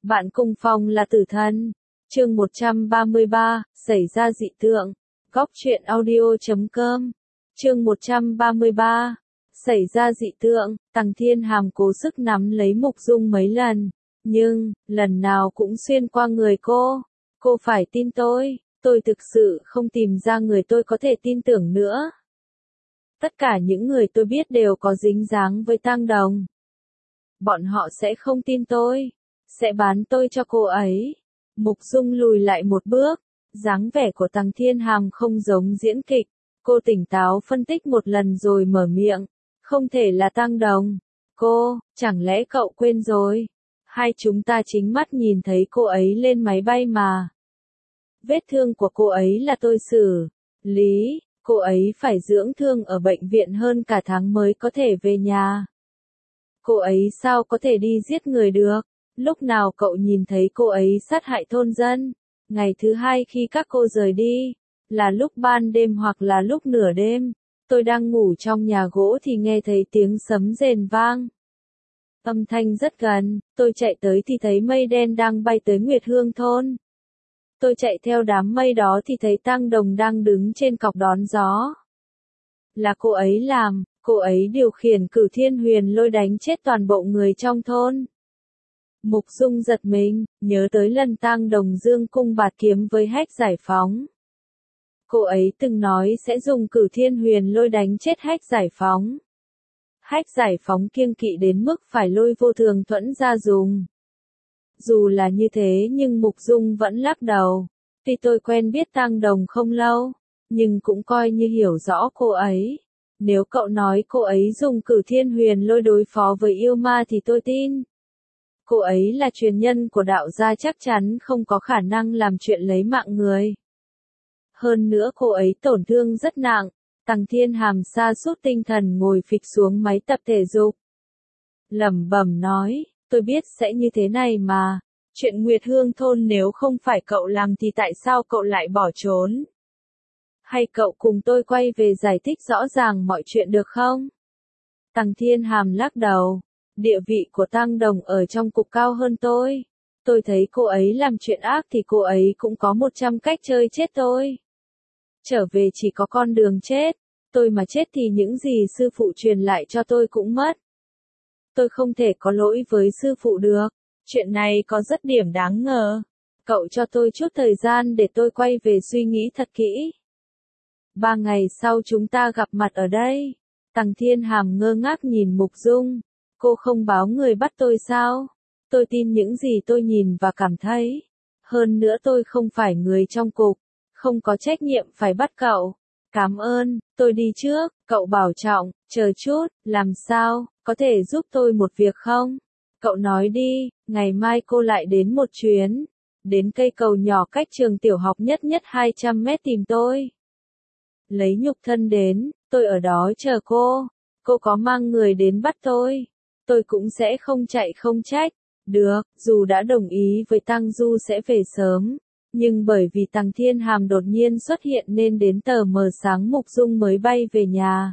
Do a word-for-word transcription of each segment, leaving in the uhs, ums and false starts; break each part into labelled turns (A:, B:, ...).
A: Bạn cùng phòng là tử thần. Chương một trăm ba mươi ba, xảy ra dị tượng. Góc truyện audio chấm com. Chương một trăm ba mươi ba, xảy ra dị tượng. Tằng Thiên Hàm cố sức nắm lấy Mục Dung mấy lần, nhưng lần nào cũng xuyên qua người cô. Cô phải tin tôi, tôi thực sự không tìm ra người tôi có thể tin tưởng nữa. Tất cả những người tôi biết đều có dính dáng với Tang Đồng. Bọn họ sẽ không tin tôi, sẽ bán tôi cho cô ấy. Mục Dung lùi lại một bước, dáng vẻ của Tằng Thiên Hàm không giống diễn kịch. Cô tỉnh táo phân tích một lần rồi mở miệng, không thể là Tang Đồng. Cô, chẳng lẽ cậu quên rồi? Hai chúng ta chính mắt nhìn thấy cô ấy lên máy bay mà. Vết thương của cô ấy là tôi xử lý, cô ấy phải dưỡng thương ở bệnh viện hơn cả tháng mới có thể về nhà. Cô ấy sao có thể đi giết người được? Lúc nào cậu nhìn thấy cô ấy sát hại thôn dân? Ngày thứ hai khi các cô rời đi, là lúc ban đêm hoặc là lúc nửa đêm. Tôi đang ngủ trong nhà gỗ thì nghe thấy tiếng sấm rền vang. Âm thanh rất gần, tôi chạy tới thì thấy mây đen đang bay tới Nguyệt Hương thôn. Tôi chạy theo đám mây đó thì thấy Tang Đồng đang đứng trên cọc đón gió. Là cô ấy làm, cô ấy điều khiển Cửu Thiên Huyền Lôi đánh chết toàn bộ người trong thôn. Mục Dung giật mình, nhớ tới lần Tang Đồng dương cung bạt kiếm với Hách Giải Phóng. Cô ấy từng nói sẽ dùng Cửu Thiên Huyền Lôi đánh chết Hách Giải Phóng. Hách Giải Phóng kiêng kỵ đến mức phải lôi Vô Thường Thuẫn ra dùng. Dù là như thế nhưng Mục Dung vẫn lắc đầu. Tuy tôi quen biết Tang Đồng không lâu, nhưng cũng coi như hiểu rõ cô ấy. Nếu cậu nói cô ấy dùng Cửu Thiên Huyền Lôi đối phó với yêu ma thì tôi tin. Cô ấy là truyền nhân của đạo gia, chắc chắn không có khả năng làm chuyện lấy mạng người. Hơn nữa cô ấy tổn thương rất nặng. Tằng Thiên Hàm sa sút tinh thần ngồi phịch xuống máy tập thể dục. Lẩm bẩm nói, tôi biết sẽ như thế này mà. Chuyện Nguyệt Hương thôn nếu không phải cậu làm thì tại sao cậu lại bỏ trốn? Hay cậu cùng tôi quay về giải thích rõ ràng mọi chuyện được không? Tằng Thiên Hàm lắc đầu. Địa vị của Tang Đồng ở trong cục cao hơn tôi. Tôi thấy cô ấy làm chuyện ác thì cô ấy cũng có một trăm cách chơi chết tôi. Trở về chỉ có con đường chết. Tôi mà chết thì những gì sư phụ truyền lại cho tôi cũng mất. Tôi không thể có lỗi với sư phụ được. Chuyện này có rất điểm đáng ngờ. Cậu cho tôi chút thời gian để tôi quay về suy nghĩ thật kỹ. Ba ngày sau chúng ta gặp mặt ở đây. Tằng Thiên Hàm ngơ ngác nhìn Mục Dung. Cô không báo người bắt tôi sao? Tôi tin những gì tôi nhìn và cảm thấy. Hơn nữa tôi không phải người trong cục, không có trách nhiệm phải bắt cậu. Cảm ơn, tôi đi trước, cậu bảo trọng, chờ chút, làm sao, có thể giúp tôi một việc không? Cậu nói đi, ngày mai cô lại đến một chuyến. Đến cây cầu nhỏ cách trường tiểu học nhất nhất hai trăm mét tìm tôi. Lấy nhục thân đến, tôi ở đó chờ cô. Cô có mang người đến bắt tôi. Tôi cũng sẽ không chạy không trách. Được, dù đã đồng ý với Tang Du sẽ về sớm. Nhưng bởi vì Tằng Thiên Hàm đột nhiên xuất hiện nên đến tờ mờ sáng Mục Dung mới bay về nhà.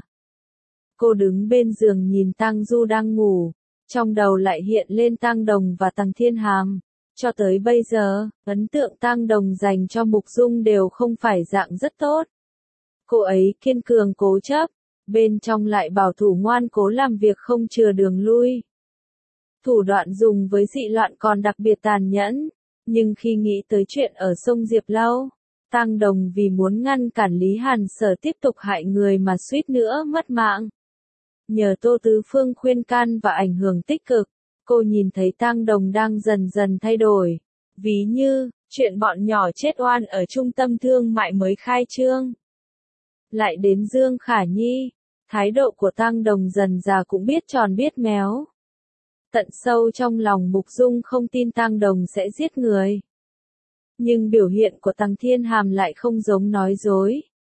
A: Cô đứng bên giường nhìn Tang Du đang ngủ. Trong đầu lại hiện lên Tang Đồng và Tằng Thiên Hàm. Cho tới bây giờ, ấn tượng Tang Đồng dành cho Mục Dung đều không phải dạng rất tốt. Cô ấy kiên cường cố chấp. Bên trong lại bảo thủ ngoan cố làm việc không chừa đường lui. Thủ đoạn dùng với dị loạn còn đặc biệt tàn nhẫn. Nhưng khi nghĩ tới chuyện ở sông Diệp Lâu, Tang Đồng vì muốn ngăn cản Lý Hàn Sở tiếp tục hại người mà suýt nữa mất mạng. Nhờ Tô Tứ Phương khuyên can và ảnh hưởng tích cực, cô nhìn thấy Tang Đồng đang dần dần thay đổi. Ví như, chuyện bọn nhỏ chết oan ở trung tâm thương mại mới khai trương. Lại đến Dương Khả Nhi, thái độ của Tang Đồng dần già cũng biết tròn biết méo. Tận sâu trong lòng Mục Dung không tin Tang Đồng sẽ giết người. Nhưng biểu hiện của Tằng Thiên Hàm lại không giống nói dối.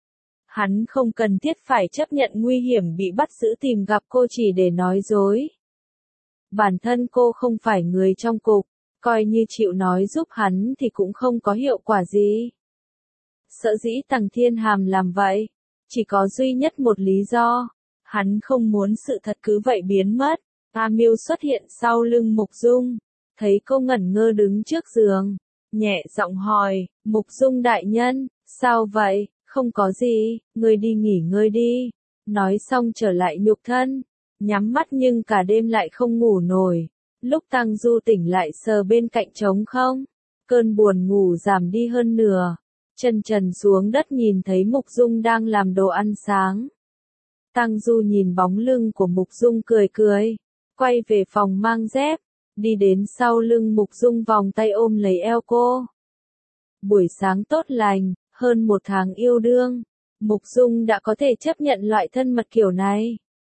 A: Hắn không cần thiết phải chấp nhận nguy hiểm bị bắt giữ tìm gặp cô chỉ để nói dối. Bản thân cô không phải người trong cục, coi như chịu nói giúp hắn thì cũng không có hiệu quả gì. Sở dĩ Tằng Thiên Hàm làm vậy, chỉ có duy nhất một lý do. Hắn không muốn sự thật cứ vậy biến mất. A Miêu xuất hiện sau lưng Mục Dung. thấy cô ngẩn ngơ đứng trước giường, nhẹ giọng hỏi, Mục Dung đại nhân, sao vậy, không có gì, ngươi đi nghỉ ngơi đi, nói xong trở lại nhục thân, nhắm mắt nhưng cả đêm lại không ngủ nổi, lúc Tăng Du tỉnh lại sờ bên cạnh trống không, cơn buồn ngủ giảm đi hơn nửa, chân trần xuống đất nhìn thấy Mục Dung đang làm đồ ăn sáng. Tăng Du nhìn bóng lưng của Mục Dung cười cười, quay về phòng mang dép, đi đến sau lưng Mục Dung vòng tay ôm lấy eo cô. Buổi sáng tốt lành, hơn một tháng yêu đương, Mục Dung đã có thể chấp nhận loại thân mật kiểu này.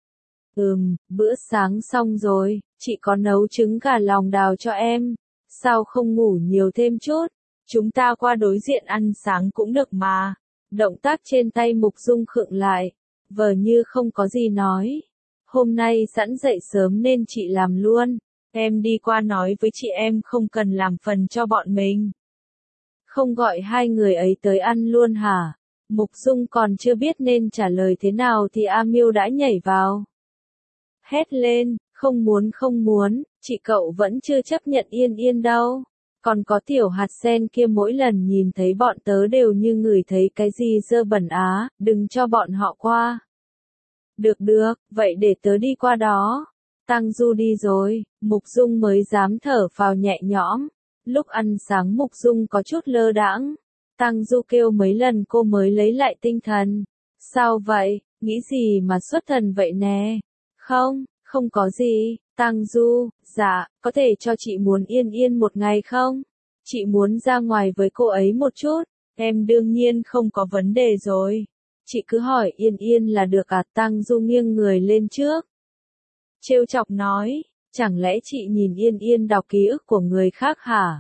A: Ừm, bữa sáng xong rồi, chị có nấu trứng gà lòng đào cho em, sao không ngủ nhiều thêm chút, chúng ta qua đối diện ăn sáng cũng được mà. Động tác trên tay Mục Dung khựng lại, vờ như không có gì nói. Hôm nay sẵn dậy sớm nên chị làm luôn, em đi qua nói với chị em không cần làm phần cho bọn mình. Không gọi hai người ấy tới ăn luôn hả? Mục Dung còn chưa biết nên trả lời thế nào thì A Miêu đã nhảy vào. Hét lên, không muốn không muốn, chị cậu vẫn chưa chấp nhận Yên Yên đâu. Còn có tiểu hạt sen kia mỗi lần nhìn thấy bọn tớ đều như ngửi thấy cái gì dơ bẩn á, đừng cho bọn họ qua. Được được, vậy để tớ đi qua đó. Tăng Du đi rồi, Mục Dung mới dám thở phào nhẹ nhõm. Lúc ăn sáng Mục Dung có chút lơ đãng. Tăng Du kêu mấy lần cô mới lấy lại tinh thần. Sao vậy, nghĩ gì mà xuất thần vậy nè? Không, không có gì. Tăng Du, dạ, có thể cho chị muốn Yên Yên một ngày không? Chị muốn ra ngoài với cô ấy một chút. Em đương nhiên không có vấn đề rồi. Chị cứ hỏi Yên Yên là được à? Tăng Du nghiêng người lên trước. Trêu chọc nói, chẳng lẽ chị nhìn Yên Yên đọc ký ức của người khác hả?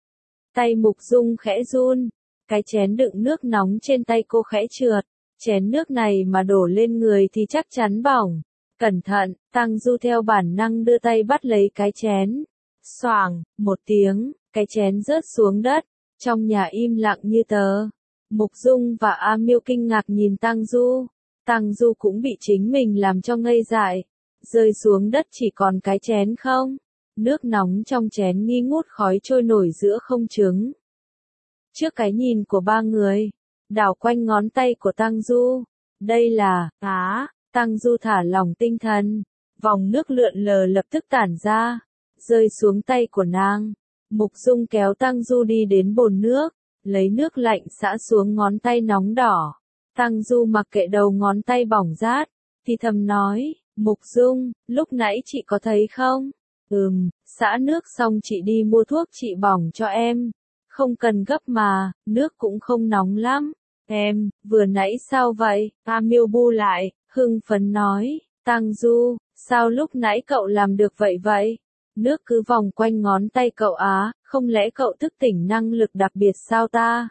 A: Tay Mục Dung khẽ run, cái chén đựng nước nóng trên tay cô khẽ trượt, chén nước này mà đổ lên người thì chắc chắn bỏng. Cẩn thận, Tăng Du theo bản năng đưa tay bắt lấy cái chén. Xoàng, một tiếng, cái chén rớt xuống đất, trong nhà im lặng như tờ. Mục Dung và A Miêu kinh ngạc nhìn Tăng Du, Tăng Du cũng bị chính mình làm cho ngây dại, rơi xuống đất chỉ còn cái chén không, nước nóng trong chén nghi ngút khói trôi nổi giữa không trung. Trước cái nhìn của ba người, đảo quanh ngón tay của Tăng Du, đây là, á, Tăng Du thả lỏng tinh thần, vòng nước lượn lờ lập tức tản ra, rơi xuống tay của nàng. Mục Dung kéo Tăng Du đi đến bồn nước, lấy nước lạnh xả xuống ngón tay nóng đỏ. Tăng Du mặc kệ đầu ngón tay bỏng rát, thì thầm nói, Mục Dung, lúc nãy chị có thấy không? Ừm, xả nước xong chị đi mua thuốc trị bỏng cho em. Không cần gấp mà, nước cũng không nóng lắm. Em, vừa nãy sao vậy? A Miêu bu lại, hưng phấn nói, Tăng Du, sao lúc nãy cậu làm được vậy vậy? Nước cứ vòng quanh ngón tay cậu á, không lẽ cậu thức tỉnh năng lực đặc biệt sao ta?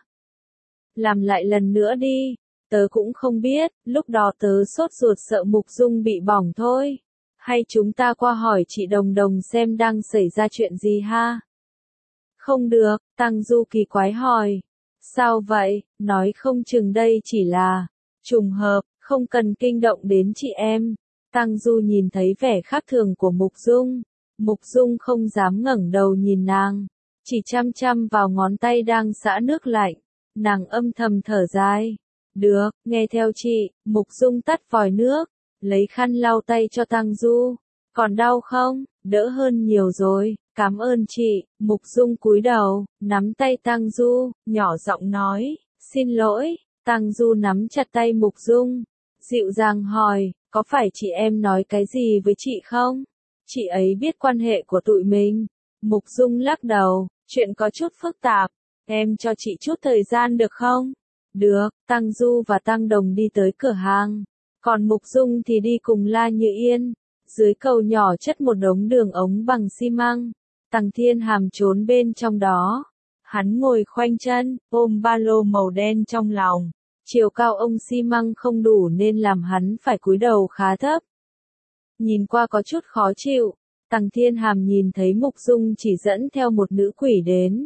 A: Làm lại lần nữa đi, tớ cũng không biết, lúc đó tớ sốt ruột sợ Mục Dung bị bỏng thôi. Hay chúng ta qua hỏi chị Đồng Đồng xem đang xảy ra chuyện gì ha? Không được, Tăng Du kỳ quái hỏi. Sao vậy, nói không chừng đây chỉ là trùng hợp, không cần kinh động đến chị em. Tăng Du nhìn thấy vẻ khác thường của Mục Dung. Mục Dung không dám ngẩng đầu nhìn nàng, chỉ chăm chăm vào ngón tay đang xả nước lạnh. Nàng âm thầm thở dài. Được, nghe theo chị. Mục Dung tắt vòi nước, lấy khăn lau tay cho Tăng Du. Còn đau không? Đỡ hơn nhiều rồi, cảm ơn chị. Mục Dung cúi đầu, nắm tay Tăng Du, nhỏ giọng nói, xin lỗi. Tăng Du nắm chặt tay Mục Dung, dịu dàng hỏi, có phải chị em nói cái gì với chị không? Chị ấy biết quan hệ của tụi mình. Mục Dung lắc đầu, chuyện có chút phức tạp, em cho chị chút thời gian được không? Được, Tăng Du và Tăng Đồng đi tới cửa hàng, còn Mục Dung thì đi cùng La Như Yên. Dưới cầu nhỏ chất một đống đường ống bằng xi măng, Tăng Thiên Hàm trốn bên trong đó. Hắn ngồi khoanh chân, ôm ba lô màu đen trong lòng. Chiều cao ông xi măng không đủ nên làm hắn phải cúi đầu khá thấp. Nhìn qua có chút khó chịu, Tăng Thiên Hàm nhìn thấy Mục Dung chỉ dẫn theo một nữ quỷ đến.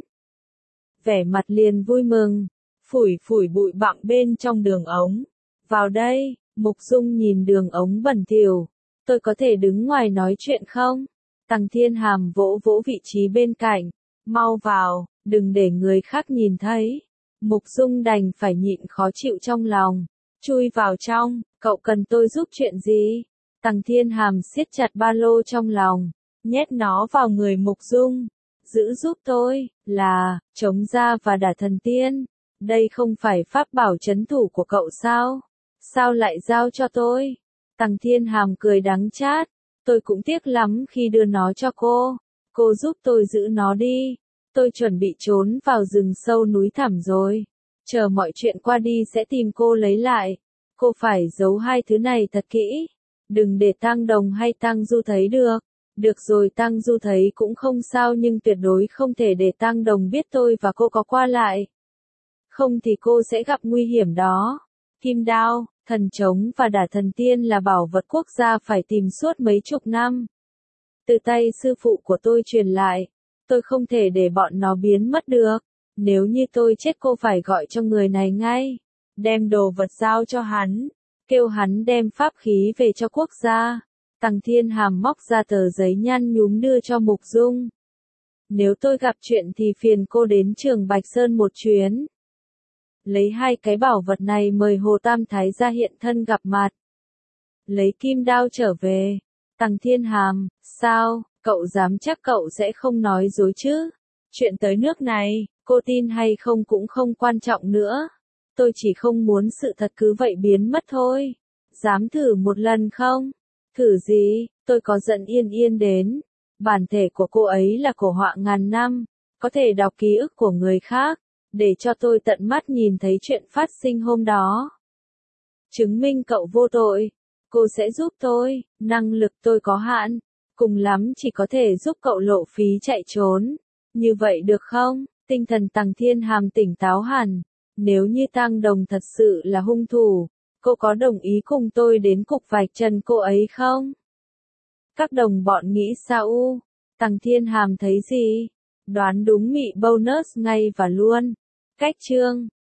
A: Vẻ mặt liền vui mừng, phủi phủi bụi bặm bên trong đường ống. Vào đây, Mục Dung nhìn đường ống bẩn thỉu. Tôi có thể đứng ngoài nói chuyện không? Tằng Thiên Hàm vỗ vỗ vị trí bên cạnh. Mau vào, đừng để người khác nhìn thấy. Mục Dung đành phải nhịn khó chịu trong lòng. Chui vào trong, cậu cần tôi giúp chuyện gì? Tằng Thiên Hàm siết chặt ba lô trong lòng, nhét nó vào người Mục Dung. Giữ giúp tôi, là, chống ra và đả thần tiên. Đây không phải pháp bảo trấn thủ của cậu sao? Sao lại giao cho tôi? Tằng Thiên Hàm cười đắng chát. Tôi cũng tiếc lắm khi đưa nó cho cô. Cô giúp tôi giữ nó đi. Tôi chuẩn bị trốn vào rừng sâu núi thẳm rồi. Chờ mọi chuyện qua đi sẽ tìm cô lấy lại. Cô phải giấu hai thứ này thật kỹ. Đừng để Tang Đồng hay Tang Du thấy được. Được rồi, Tang Du thấy cũng không sao, nhưng tuyệt đối không thể để Tang Đồng biết tôi và cô có qua lại. Không thì cô sẽ gặp nguy hiểm đó. Kim đao, thần trống và đả thần tiên là bảo vật quốc gia phải tìm suốt mấy chục năm. Từ tay sư phụ của tôi truyền lại. Tôi không thể để bọn nó biến mất được. Nếu như tôi chết cô phải gọi cho người này ngay. Đem đồ vật giao cho hắn. Kêu hắn đem pháp khí về cho quốc gia. Tằng Thiên Hàm móc ra tờ giấy nhăn nhúm đưa cho Mục Dung. Nếu tôi gặp chuyện thì phiền cô đến Trường Bạch Sơn một chuyến. Lấy hai cái bảo vật này mời Hồ Tam Thái ra hiện thân gặp mặt. Lấy kim đao trở về. Tằng Thiên Hàm, sao, cậu dám chắc cậu sẽ không nói dối chứ? Chuyện tới nước này, cô tin hay không cũng không quan trọng nữa. Tôi chỉ không muốn sự thật cứ vậy biến mất thôi. Dám thử một lần không? Thử gì? Tôi có dẫn Yên Yên đến. Bản thể của cô ấy là cổ họa ngàn năm, có thể đọc ký ức của người khác, để cho tôi tận mắt nhìn thấy chuyện phát sinh hôm đó. Chứng minh cậu vô tội. Cô sẽ giúp tôi, năng lực tôi có hạn, cùng lắm chỉ có thể giúp cậu lộ phí chạy trốn. Như vậy được không? Tinh thần Tằng Thiên Hàm tỉnh táo hẳn. Nếu như Tang Đồng thật sự là hung thủ, cô có đồng ý cùng tôi đến cục vạch trần cô ấy không? Các đồng bọn nghĩ sao u? Tằng Thiên Hàm thấy gì? Đoán đúng mị bonus ngay và luôn. Cách chương